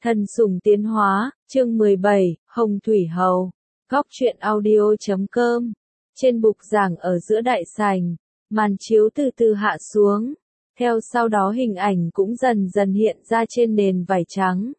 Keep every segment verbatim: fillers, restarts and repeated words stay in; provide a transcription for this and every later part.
Thần sủng tiến hóa, chương mười bảy, Hồng Thủy Hầu. Góc truyện audio chấm com. Trên bục giảng ở giữa đại sảnh, màn chiếu từ từ hạ xuống. Theo sau đó hình ảnh cũng dần dần hiện ra trên nền vải trắng.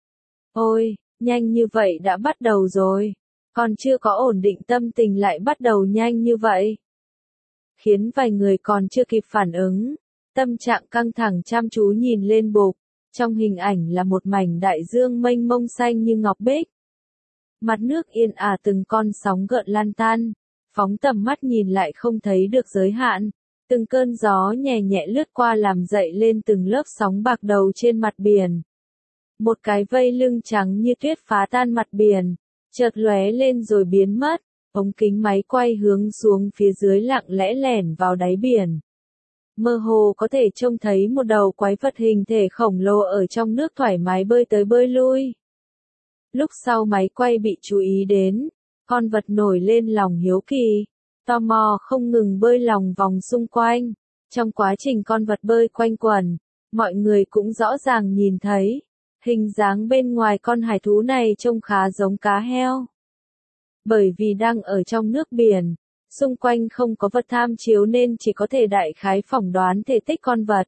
Ôi, nhanh như vậy đã bắt đầu rồi. Còn chưa có ổn định tâm tình lại bắt đầu nhanh như vậy. Khiến vài người còn chưa kịp phản ứng. Tâm trạng căng thẳng chăm chú nhìn lên bục. Trong hình ảnh là một mảnh đại dương mênh mông xanh như ngọc bích. Mặt nước yên ả từng con sóng gợn lan tan. Phóng tầm mắt nhìn lại không thấy được giới hạn. Từng cơn gió nhẹ nhẹ lướt qua làm dậy lên từng lớp sóng bạc đầu trên mặt biển. Một cái vây lưng trắng như tuyết phá tan mặt biển, chợt lóe lên rồi biến mất. Ống kính máy quay hướng xuống phía dưới lặng lẽ lẻn vào đáy biển. Mơ hồ có thể trông thấy một đầu quái vật hình thể khổng lồ ở trong nước thoải mái bơi tới bơi lui. Lúc sau máy quay bị chú ý đến, con vật nổi lên lòng hiếu kỳ, tò mò không ngừng bơi lòng vòng xung quanh. Trong quá trình con vật bơi quanh quẩn, mọi người cũng rõ ràng nhìn thấy, hình dáng bên ngoài con hải thú này trông khá giống cá heo. Bởi vì đang ở trong nước biển, xung quanh không có vật tham chiếu nên chỉ có thể đại khái phỏng đoán thể tích con vật.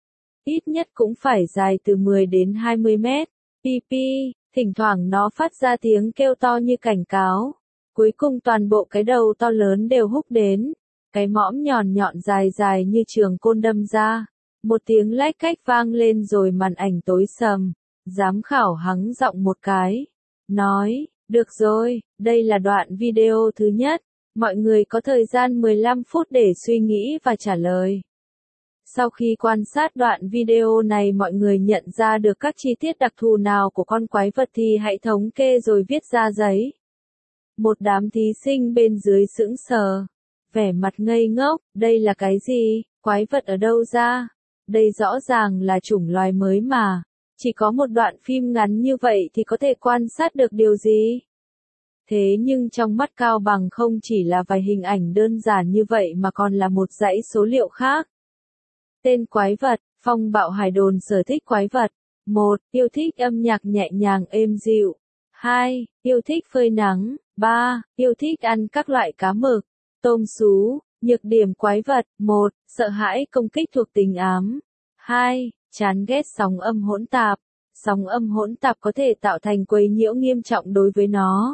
Ít nhất cũng phải dài từ mười đến hai mươi mét. Pi pi, thỉnh thoảng nó phát ra tiếng kêu to như cảnh cáo. Cuối cùng toàn bộ cái đầu to lớn đều húc đến. Cái mõm nhọn nhọn dài dài như trường côn đâm ra. Một tiếng lách cách vang lên rồi màn ảnh tối sầm. Giám khảo hắng giọng một cái. Nói, được rồi, đây là đoạn video thứ nhất. Mọi người có thời gian mười lăm phút để suy nghĩ và trả lời. Sau khi quan sát đoạn video này mọi người nhận ra được các chi tiết đặc thù nào của con quái vật thì hãy thống kê rồi viết ra giấy. Một đám thí sinh bên dưới sững sờ. Vẻ mặt ngây ngốc, đây là cái gì, quái vật ở đâu ra? Đây rõ ràng là chủng loài mới mà. Chỉ có một đoạn phim ngắn như vậy thì có thể quan sát được điều gì? Thế nhưng trong mắt Cao Bằng không chỉ là vài hình ảnh đơn giản như vậy mà còn là một dãy số liệu khác. Tên quái vật, phong bạo hải đồn sở thích quái vật. một. Yêu thích âm nhạc nhẹ nhàng êm dịu. hai. Yêu thích phơi nắng. ba. Yêu thích ăn các loại cá mực, tôm sú. Nhược điểm quái vật. một. Sợ hãi công kích thuộc tính ám. hai. Chán ghét sóng âm hỗn tạp. Sóng âm hỗn tạp có thể tạo thành quấy nhiễu nghiêm trọng đối với nó.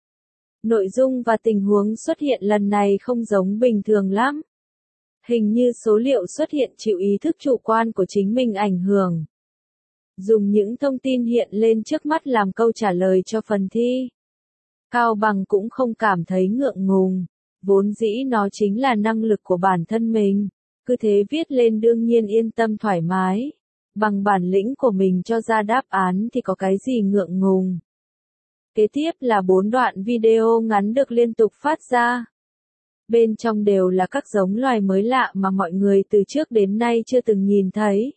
Nội dung và tình huống xuất hiện lần này không giống bình thường lắm. Hình như số liệu xuất hiện chịu ý thức chủ quan của chính mình ảnh hưởng. Dùng những thông tin hiện lên trước mắt làm câu trả lời cho phần thi. Cao Bằng cũng không cảm thấy ngượng ngùng. Vốn dĩ nó chính là năng lực của bản thân mình. Cứ thế viết lên đương nhiên yên tâm thoải mái. Bằng bản lĩnh của mình cho ra đáp án thì có cái gì ngượng ngùng. Kế tiếp là bốn đoạn video ngắn được liên tục phát ra. Bên trong đều là các giống loài mới lạ mà mọi người từ trước đến nay chưa từng nhìn thấy.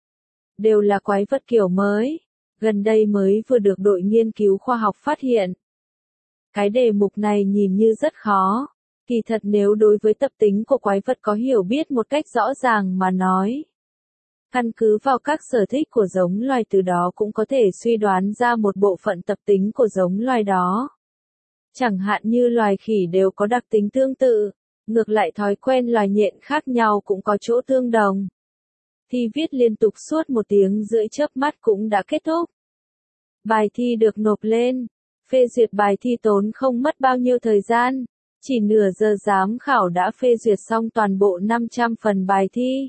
Đều là quái vật kiểu mới, gần đây mới vừa được đội nghiên cứu khoa học phát hiện. Cái đề mục này nhìn như rất khó, kỳ thật nếu đối với tập tính của quái vật có hiểu biết một cách rõ ràng mà nói. Căn cứ vào các sở thích của giống loài từ đó cũng có thể suy đoán ra một bộ phận tập tính của giống loài đó. Chẳng hạn như loài khỉ đều có đặc tính tương tự, ngược lại thói quen loài nhện khác nhau cũng có chỗ tương đồng. Thi viết liên tục suốt một tiếng rưỡi chớp mắt cũng đã kết thúc. Bài thi được nộp lên, phê duyệt bài thi tốn không mất bao nhiêu thời gian, chỉ nửa giờ giám khảo đã phê duyệt xong toàn bộ năm trăm phần bài thi.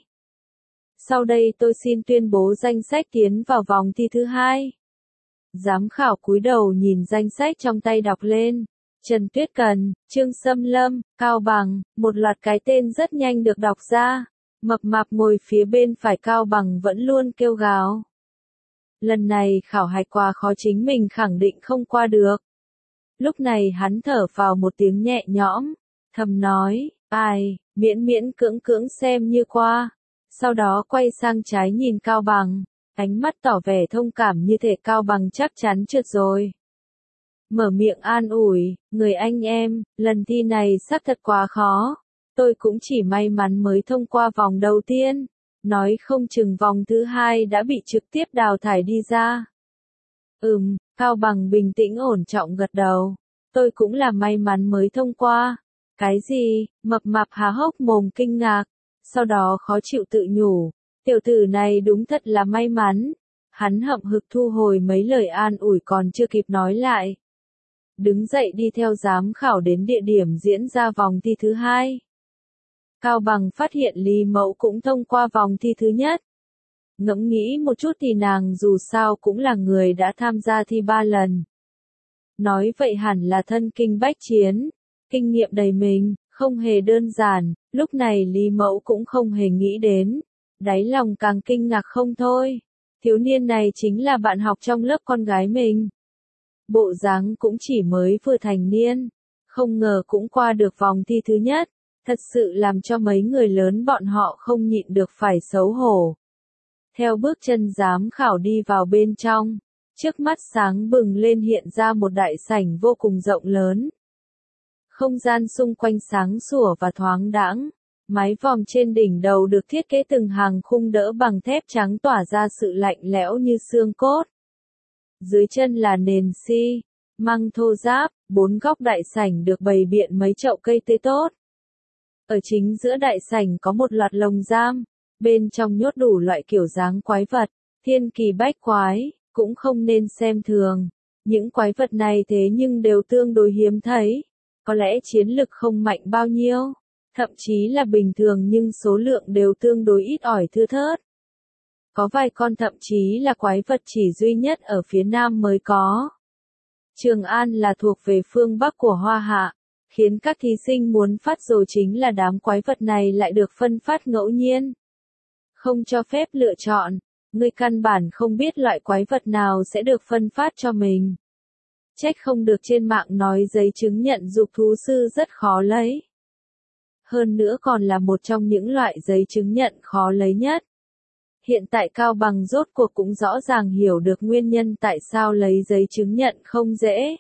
Sau đây tôi xin tuyên bố danh sách tiến vào vòng thi thứ hai. Giám khảo cúi đầu nhìn danh sách trong tay đọc lên. Trần Tuyết Cần, Trương Sâm Lâm, Cao Bằng, một loạt cái tên rất nhanh được đọc ra. Mập mạp ngồi phía bên phải Cao Bằng vẫn luôn kêu gào. Lần này khảo hạch quá khó chính mình khẳng định không qua được. Lúc này hắn thở vào một tiếng nhẹ nhõm, thầm nói, ai, miễn miễn cưỡng cưỡng xem như qua. Sau đó quay sang trái nhìn Cao Bằng, ánh mắt tỏ vẻ thông cảm như thể Cao Bằng chắc chắn trượt rồi. Mở miệng an ủi, người anh em, lần thi này xác thật quá khó. Tôi cũng chỉ may mắn mới thông qua vòng đầu tiên. Nói không chừng vòng thứ hai đã bị trực tiếp đào thải đi ra. Ừm, Cao Bằng bình tĩnh ổn trọng gật đầu. Tôi cũng là may mắn mới thông qua. Cái gì? Mập mạp há hốc mồm kinh ngạc. Sau đó khó chịu tự nhủ. Tiểu tử này đúng thật là may mắn. Hắn hậm hực thu hồi mấy lời an ủi còn chưa kịp nói lại. Đứng dậy đi theo giám khảo đến địa điểm diễn ra vòng thi thứ hai. Cao Bằng phát hiện Lý Mẫu cũng thông qua vòng thi thứ nhất. Ngẫm nghĩ một chút thì nàng dù sao cũng là người đã tham gia thi ba lần. Nói vậy hẳn là thân kinh bách chiến, kinh nghiệm đầy mình, không hề đơn giản, lúc này Lý Mẫu cũng không hề nghĩ đến. Đáy lòng càng kinh ngạc không thôi. Thiếu niên này chính là bạn học trong lớp con gái mình. Bộ dáng cũng chỉ mới vừa thành niên, không ngờ cũng qua được vòng thi thứ nhất, thật sự làm cho mấy người lớn bọn họ không nhịn được phải xấu hổ. Theo bước chân giám khảo đi vào bên trong, trước mắt sáng bừng lên hiện ra một đại sảnh vô cùng rộng lớn. Không gian xung quanh sáng sủa và thoáng đãng, mái vòm trên đỉnh đầu được thiết kế từng hàng khung đỡ bằng thép trắng tỏa ra sự lạnh lẽo như xương cốt. Dưới chân là nền xi măng thô ráp, bốn góc đại sảnh được bày biện mấy chậu cây tươi tốt. Ở chính giữa đại sảnh có một loạt lồng giam, bên trong nhốt đủ loại kiểu dáng quái vật, thiên kỳ bách quái, cũng không nên xem thường. Những quái vật này thế nhưng đều tương đối hiếm thấy, có lẽ chiến lực không mạnh bao nhiêu, thậm chí là bình thường nhưng số lượng đều tương đối ít ỏi thưa thớt. Có vài con thậm chí là quái vật chỉ duy nhất ở phía Nam mới có. Trường An là thuộc về phương Bắc của Hoa Hạ, khiến các thí sinh muốn phát rồi chính là đám quái vật này lại được phân phát ngẫu nhiên. Không cho phép lựa chọn, người căn bản không biết loại quái vật nào sẽ được phân phát cho mình. Trách không được trên mạng nói giấy chứng nhận dục thú sư rất khó lấy. Hơn nữa còn là một trong những loại giấy chứng nhận khó lấy nhất. Hiện tại Cao Bằng rốt cuộc cũng rõ ràng hiểu được nguyên nhân tại sao lấy giấy chứng nhận không dễ.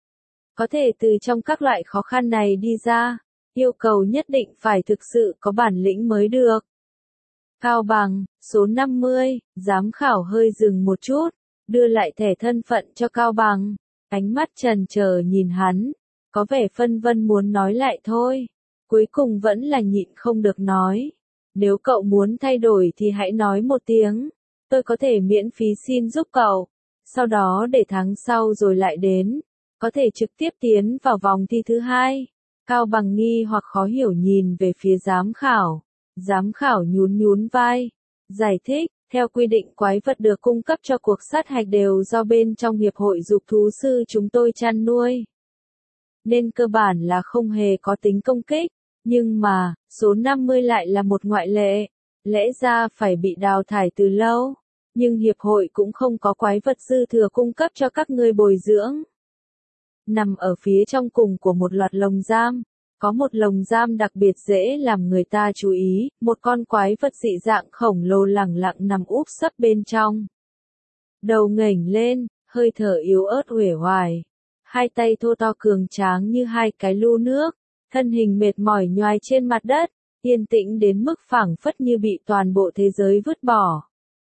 Có thể từ trong các loại khó khăn này đi ra, yêu cầu nhất định phải thực sự có bản lĩnh mới được. Cao Bằng, số năm mươi, giám khảo hơi dừng một chút, đưa lại thẻ thân phận cho Cao Bằng, ánh mắt trần chờ nhìn hắn, có vẻ phân vân muốn nói lại thôi, cuối cùng vẫn là nhịn không được nói. Nếu cậu muốn thay đổi thì hãy nói một tiếng, tôi có thể miễn phí xin giúp cậu, sau đó để tháng sau rồi lại đến, có thể trực tiếp tiến vào vòng thi thứ hai. Cao Bằng nghi hoặc khó hiểu nhìn về phía giám khảo, giám khảo nhún nhún vai, giải thích, theo quy định quái vật được cung cấp cho cuộc sát hạch đều do bên trong Hiệp hội Dục thú sư chúng tôi chăn nuôi. Nên cơ bản là không hề có tính công kích. Nhưng mà, số năm mươi lại là một ngoại lệ, lẽ ra phải bị đào thải từ lâu, nhưng hiệp hội cũng không có quái vật dư thừa cung cấp cho các ngươi bồi dưỡng. Nằm ở phía trong cùng của một loạt lồng giam, có một lồng giam đặc biệt dễ làm người ta chú ý, một con quái vật dị dạng khổng lồ lẳng lặng nằm úp sấp bên trong. Đầu ngẩng lên, hơi thở yếu ớt uể oải, hai tay thô to cường tráng như hai cái lu nước. Thân hình mệt mỏi nhoài trên mặt đất, yên tĩnh đến mức phảng phất như bị toàn bộ thế giới vứt bỏ.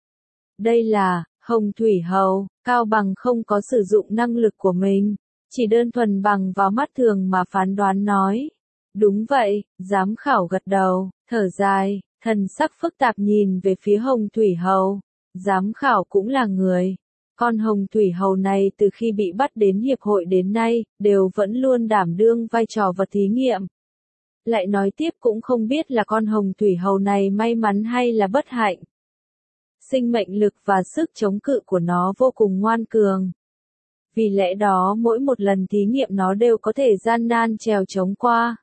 Đây là, Hồng Thủy Hầu, Cao Bằng không có sử dụng năng lực của mình, chỉ đơn thuần bằng vào mắt thường mà phán đoán nói. Đúng vậy, giám khảo gật đầu, thở dài, thần sắc phức tạp nhìn về phía Hồng Thủy Hầu. Giám khảo cũng là người. Con Hồng Thủy Hầu này từ khi bị bắt đến hiệp hội đến nay, đều vẫn luôn đảm đương vai trò vật thí nghiệm. Lại nói tiếp cũng không biết là con Hồng Thủy Hầu này may mắn hay là bất hạnh. Sinh mệnh lực và sức chống cự của nó vô cùng ngoan cường. Vì lẽ đó mỗi một lần thí nghiệm nó đều có thể gian nan trèo chống qua.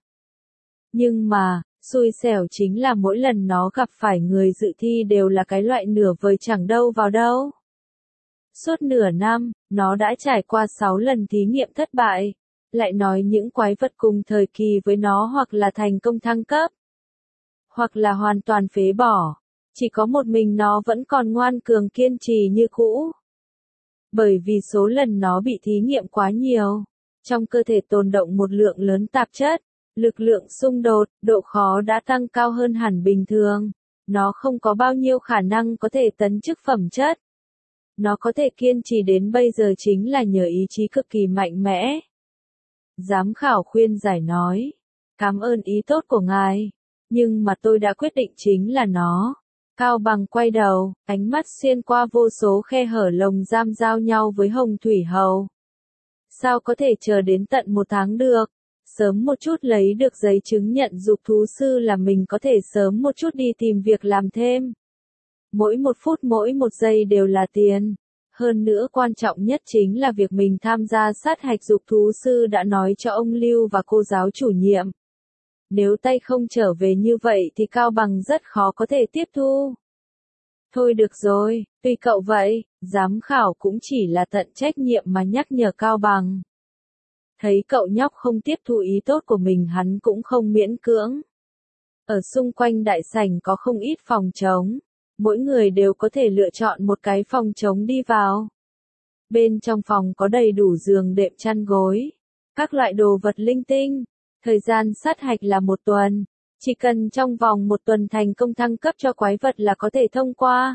Nhưng mà, xui xẻo chính là mỗi lần nó gặp phải người dự thi đều là cái loại nửa vời chẳng đâu vào đâu. Suốt nửa năm, nó đã trải qua sáu lần thí nghiệm thất bại. Lại nói những quái vật cùng thời kỳ với nó hoặc là thành công thăng cấp, hoặc là hoàn toàn phế bỏ. Chỉ có một mình nó vẫn còn ngoan cường kiên trì như cũ. Bởi vì số lần nó bị thí nghiệm quá nhiều, trong cơ thể tồn động một lượng lớn tạp chất, lực lượng xung đột, độ khó đã tăng cao hơn hẳn bình thường. Nó không có bao nhiêu khả năng có thể tấn chức phẩm chất. Nó có thể kiên trì đến bây giờ chính là nhờ ý chí cực kỳ mạnh mẽ. Giám khảo khuyên giải nói. Cảm ơn ý tốt của ngài. Nhưng mà tôi đã quyết định chính là nó. Cao Bằng quay đầu, ánh mắt xuyên qua vô số khe hở lồng giam giao nhau với Hồng Thủy Hầu. Sao có thể chờ đến tận một tháng được? Sớm một chút lấy được giấy chứng nhận dục thú sư là mình có thể sớm một chút đi tìm việc làm thêm. Mỗi một phút mỗi một giây đều là tiền. Hơn nữa quan trọng nhất chính là việc mình tham gia sát hạch dục thú sư đã nói cho ông Lưu và cô giáo chủ nhiệm. Nếu tay không trở về như vậy thì Cao Bằng rất khó có thể tiếp thu. Thôi được rồi, tùy cậu vậy, giám khảo cũng chỉ là tận trách nhiệm mà nhắc nhở Cao Bằng. Thấy cậu nhóc không tiếp thu ý tốt của mình hắn cũng không miễn cưỡng. Ở xung quanh đại sảnh có không ít phòng trống. Mỗi người đều có thể lựa chọn một cái phòng trống đi vào. Bên trong phòng có đầy đủ giường đệm chăn gối, các loại đồ vật linh tinh. Thời gian sát hạch là một tuần. Chỉ cần trong vòng một tuần thành công thăng cấp cho quái vật là có thể thông qua.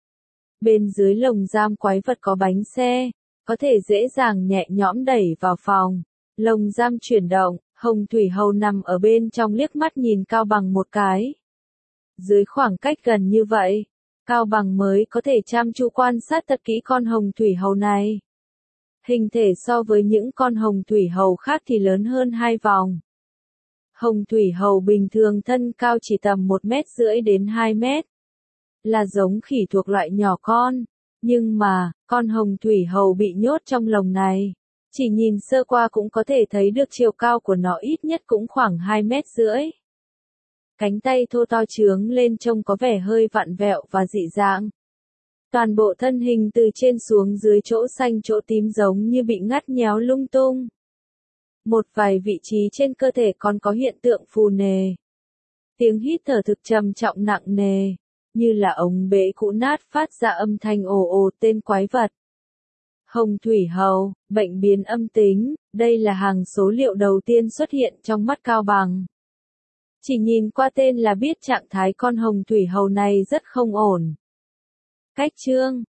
Bên dưới lồng giam quái vật có bánh xe, có thể dễ dàng nhẹ nhõm đẩy vào phòng. Lồng giam chuyển động, Hồng Thủy Hầu nằm ở bên trong liếc mắt nhìn Cao Bằng một cái. Dưới khoảng cách gần như vậy, Cao Bằng mới có thể chăm chú quan sát thật kỹ con Hồng Thủy Hầu này. Hình thể so với những con Hồng Thủy Hầu khác thì lớn hơn hai vòng. Hồng Thủy Hầu bình thường thân cao chỉ tầm một mét rưỡi đến hai mét. Là giống khỉ thuộc loại nhỏ con. Nhưng mà, con Hồng Thủy Hầu bị nhốt trong lồng này. Chỉ nhìn sơ qua cũng có thể thấy được chiều cao của nó ít nhất cũng khoảng hai mét rưỡi. Cánh tay thô to trướng lên trông có vẻ hơi vặn vẹo và dị dạng. Toàn bộ thân hình từ trên xuống dưới chỗ xanh chỗ tím giống như bị ngắt nhéo lung tung. Một vài vị trí trên cơ thể còn có hiện tượng phù nề. Tiếng hít thở thực trầm trọng nặng nề, như là ống bể cũ nát phát ra âm thanh ồ ồ tên quái vật. Hồng Thủy Hầu, bệnh biến âm tính, đây là hàng số liệu đầu tiên xuất hiện trong mắt Cao Bằng. Chỉ nhìn qua tên là biết trạng thái con Hồng Thủy Hầu này rất không ổn. Cách chương